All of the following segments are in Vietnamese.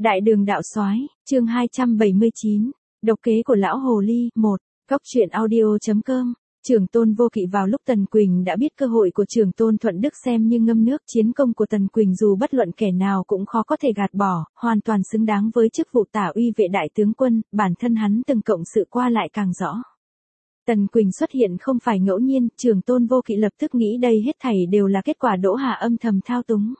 Đại đường đạo soái, chương 279, độc kế của lão hồ ly, 1, Cóc truyện audio.com. Trường Tôn Vô Kỵ vào lúc Tần Quỳnh đã biết cơ hội của Trường Tôn Thuận Đức xem như ngâm nước, chiến công của Tần Quỳnh dù bất luận kẻ nào cũng khó có thể gạt bỏ, hoàn toàn xứng đáng với chức vụ tả uy vệ đại tướng quân, bản thân hắn từng cộng sự qua lại càng rõ. Tần Quỳnh xuất hiện không phải ngẫu nhiên, Trường Tôn Vô Kỵ lập tức nghĩ đây hết thảy đều là kết quả Đỗ Hà âm thầm thao túng.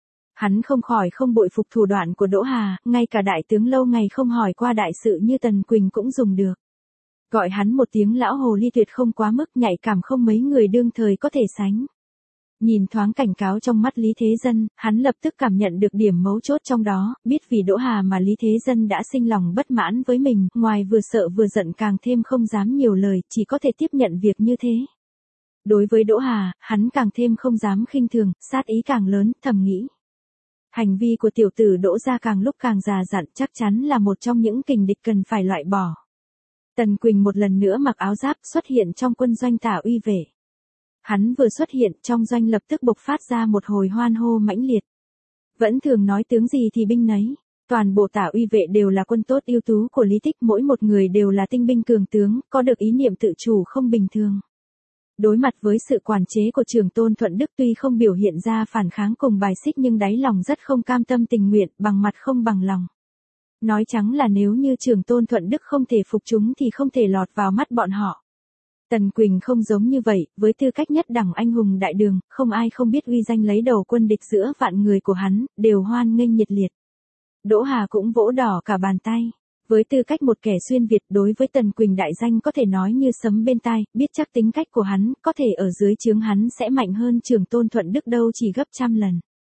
Hắn không khỏi không bội phục thủ đoạn của Đỗ Hà, ngay cả đại tướng lâu ngày không hỏi qua đại sự như Tần Quỳnh cũng dùng được. Gọi hắn một tiếng lão hồ ly tuyệt không quá mức, nhạy cảm không mấy người đương thời có thể sánh. Nhìn thoáng cảnh cáo trong mắt Lý Thế Dân, hắn lập tức cảm nhận được điểm mấu chốt trong đó, biết vì Đỗ Hà mà Lý Thế Dân đã sinh lòng bất mãn với mình, ngoài vừa sợ vừa giận càng thêm không dám nhiều lời, chỉ có thể tiếp nhận việc như thế. Đối với Đỗ Hà, hắn càng thêm không dám khinh thường, sát ý càng lớn, thầm nghĩ. Hành vi của tiểu tử Đỗ gia càng lúc càng già dặn, chắc chắn là một trong những kình địch cần phải loại bỏ. Tần Quỳnh một lần nữa mặc áo giáp xuất hiện trong quân doanh tả uy vệ. Hắn vừa xuất hiện trong doanh lập tức bộc phát ra một hồi hoan hô mãnh liệt. Vẫn thường nói tướng gì thì binh nấy. Toàn bộ tả uy vệ đều là quân tốt ưu tú của Lý Tích, mỗi một người đều là tinh binh cường tướng, có được ý niệm tự chủ không bình thường. Đối mặt với sự quản chế của Trường Tôn Thuận Đức tuy không biểu hiện ra phản kháng cùng bài xích nhưng đáy lòng rất không cam tâm tình nguyện, bằng mặt không bằng lòng. Nói trắng là nếu như Trường Tôn Thuận Đức không thể phục chúng thì không thể lọt vào mắt bọn họ. Tần Quỳnh không giống như vậy, với tư cách nhất đẳng anh hùng đại đường, không ai không biết uy danh lấy đầu quân địch giữa vạn người của hắn, đều hoan nghênh nhiệt liệt. Đỗ Hà cũng vỗ đỏ cả bàn tay. Với tư cách một kẻ xuyên Việt đối với Tần Quỳnh đại danh có thể nói như sấm bên tai, biết chắc tính cách của hắn, có thể ở dưới trướng hắn sẽ mạnh hơn Trường Tôn Thuận Đức đâu chỉ gấp trăm lần.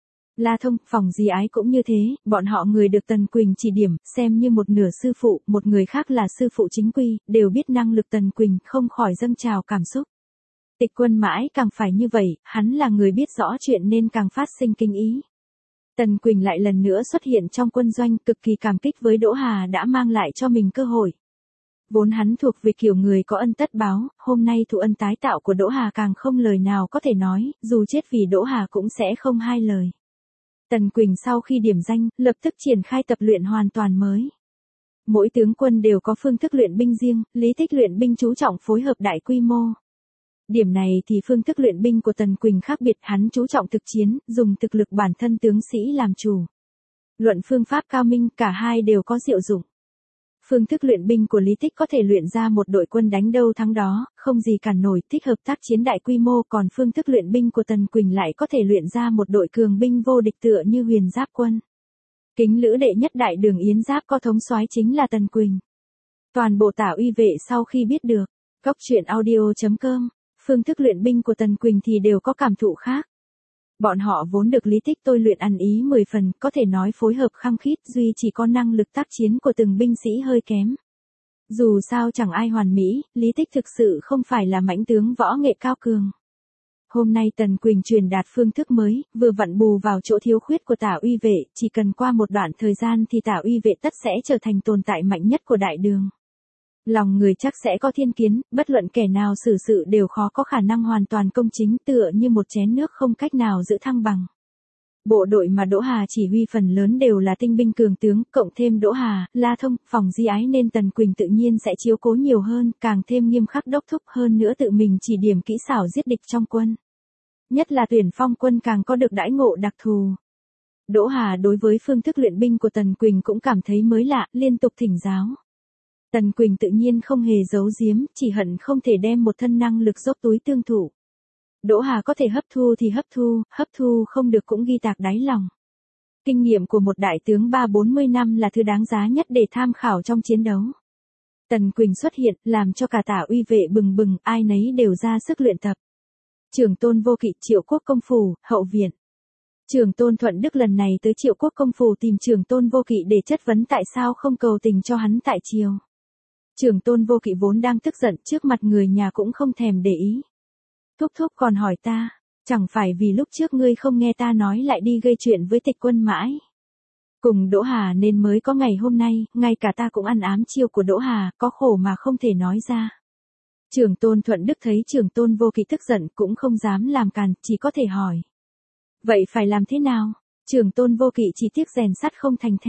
La Thông, Phòng Di Ái cũng như thế, bọn họ người được Tần Quỳnh chỉ điểm, xem như một nửa sư phụ, một người khác là sư phụ chính quy, đều biết năng lực Tần Quỳnh, không khỏi dâng trào cảm xúc. Tịch Quân mãi càng phải như vậy, hắn là người biết rõ chuyện nên càng phát sinh kinh ý. Tần Quỳnh lại lần nữa xuất hiện trong quân doanh, cực kỳ cảm kích với Đỗ Hà đã mang lại cho mình cơ hội. Vốn hắn thuộc về kiểu người có ân tất báo, hôm nay thụ ân tái tạo của Đỗ Hà càng không lời nào có thể nói, dù chết vì Đỗ Hà cũng sẽ không hai lời. Tần Quỳnh sau khi điểm danh, lập tức triển khai tập luyện hoàn toàn mới. Mỗi tướng quân đều có phương thức luyện binh riêng, Lý Tích luyện binh chú trọng phối hợp đại quy mô. Điểm này thì phương thức luyện binh của Tần Quỳnh khác biệt, hắn chú trọng thực chiến, dùng thực lực bản thân tướng sĩ làm chủ. Luận phương pháp cao minh, cả hai đều có diệu dụng. Phương thức luyện binh của Lý Tích có thể luyện ra một đội quân đánh đâu thắng đó, không gì cản nổi, thích hợp tác chiến đại quy mô, còn phương thức luyện binh của Tần Quỳnh lại có thể luyện ra một đội cường binh vô địch tựa như Huyền Giáp quân. Kính lữ đệ nhất đại đường Yến Giáp có thống soái chính là Tần Quỳnh. Toàn bộ tả uy vệ sau khi biết được, Cóc truyện audio.com, phương thức luyện binh của Tần Quỳnh thì đều có cảm thụ khác. Bọn họ vốn được Lý Tích tôi luyện ăn ý 10 phần, có thể nói phối hợp khăng khít, duy chỉ có năng lực tác chiến của từng binh sĩ hơi kém. Dù sao chẳng ai hoàn mỹ, Lý Tích thực sự không phải là mãnh tướng võ nghệ cao cường. Hôm nay Tần Quỳnh truyền đạt phương thức mới, vừa vặn bù vào chỗ thiếu khuyết của tả uy vệ, chỉ cần qua một đoạn thời gian thì tả uy vệ tất sẽ trở thành tồn tại mạnh nhất của đại đường. Lòng người chắc sẽ có thiên kiến, bất luận kẻ nào xử sự đều khó có khả năng hoàn toàn công chính, tựa như một chén nước không cách nào giữ thăng bằng. Bộ đội mà Đỗ Hà chỉ huy phần lớn đều là tinh binh cường tướng, cộng thêm Đỗ Hà, La Thông, Phòng Di Ái nên Tần Quỳnh tự nhiên sẽ chiếu cố nhiều hơn, càng thêm nghiêm khắc đốc thúc hơn nữa tự mình chỉ điểm kỹ xảo giết địch trong quân. Nhất là tuyển phong quân càng có được đãi ngộ đặc thù. Đỗ Hà đối với phương thức luyện binh của Tần Quỳnh cũng cảm thấy mới lạ, liên tục thỉnh giáo. Tần Quỳnh tự nhiên không hề giấu giếm, chỉ hận không thể đem một thân năng lực dốc túi tương thủ. Đỗ Hà có thể hấp thu thì hấp thu không được cũng ghi tạc đáy lòng. Kinh nghiệm của một đại tướng 30-40 năm là thứ đáng giá nhất để tham khảo trong chiến đấu. Tần Quỳnh xuất hiện, làm cho cả tả uy vệ bừng bừng, ai nấy đều ra sức luyện tập. Trường Tôn Vô Kỵ, Triệu Quốc công phủ, hậu viện. Trường Tôn Thuận Đức lần này tới Triệu Quốc công phủ tìm Trường Tôn Vô Kỵ để chất vấn tại sao không cầu tình cho hắn tại triều. Trường Tôn Vô Kỵ vốn đang tức giận, trước mặt người nhà cũng không thèm để ý. Thúc thúc còn hỏi ta, chẳng phải vì lúc trước ngươi không nghe ta nói lại đi gây chuyện với Tịch Quân mãi. Cùng Đỗ Hà nên mới có ngày hôm nay, ngay cả ta cũng ăn ám chiêu của Đỗ Hà, có khổ mà không thể nói ra. Trường Tôn Thuận Đức thấy Trường Tôn Vô Kỵ tức giận cũng không dám làm càn, chỉ có thể hỏi. Vậy phải làm thế nào? Trường Tôn Vô Kỵ chỉ tiếc rèn sắt không thành thép.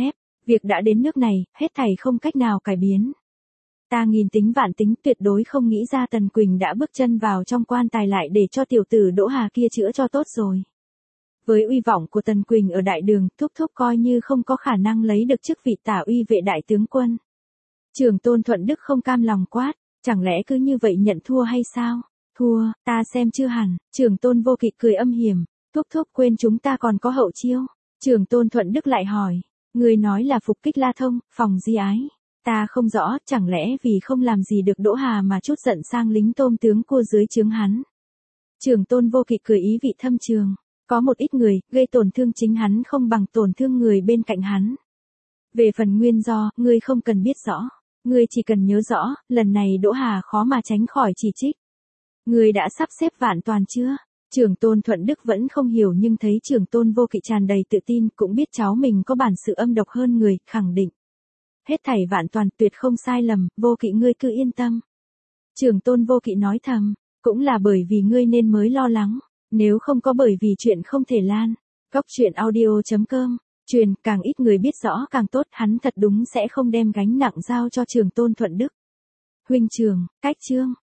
Việc đã đến nước này, hết thảy không cách nào cải biến. Ta nghìn tính vạn tính tuyệt đối không nghĩ ra Tần Quỳnh đã bước chân vào trong quan tài lại để cho tiểu tử Đỗ Hà kia chữa cho tốt rồi. Với uy vọng của Tần Quỳnh ở đại đường, thúc thúc coi như không có khả năng lấy được chức vị tả uy vệ đại tướng quân. Trường Tôn Thuận Đức không cam lòng quát, chẳng lẽ cứ như vậy nhận thua hay sao? Thua, ta xem chưa hẳn. Trường Tôn Vô Kỵ cười âm hiểm, thúc thúc quên chúng ta còn có hậu chiêu. Trường Tôn Thuận Đức lại hỏi, người nói là phục kích La Thông, phòng Di Ái. Ta không rõ, chẳng lẽ vì không làm gì được Đỗ Hà mà chút giận sang lính tôm tướng cua dưới trướng hắn. Trường Tôn Vô Kỵ cười ý vị thâm trường, có một ít người, gây tổn thương chính hắn không bằng tổn thương người bên cạnh hắn. Về phần nguyên do, ngươi không cần biết rõ. Ngươi chỉ cần nhớ rõ, lần này Đỗ Hà khó mà tránh khỏi chỉ trích. Ngươi đã sắp xếp vạn toàn chưa? Trường Tôn Thuận Đức vẫn không hiểu nhưng thấy Trường Tôn Vô Kỵ tràn đầy tự tin, cũng biết cháu mình có bản sự âm độc hơn người, khẳng định. Hết thảy vạn toàn tuyệt không sai lầm, Vô Kỵ ngươi cứ yên tâm. Trường Tôn Vô Kỵ nói thầm, cũng là bởi vì ngươi nên mới lo lắng, nếu không có bởi vì chuyện không thể lan. Góc truyện audio.com, truyền càng ít người biết rõ càng tốt, hắn thật đúng sẽ không đem gánh nặng giao cho Trường Tôn Thuận Đức. Huynh trường, cách chương.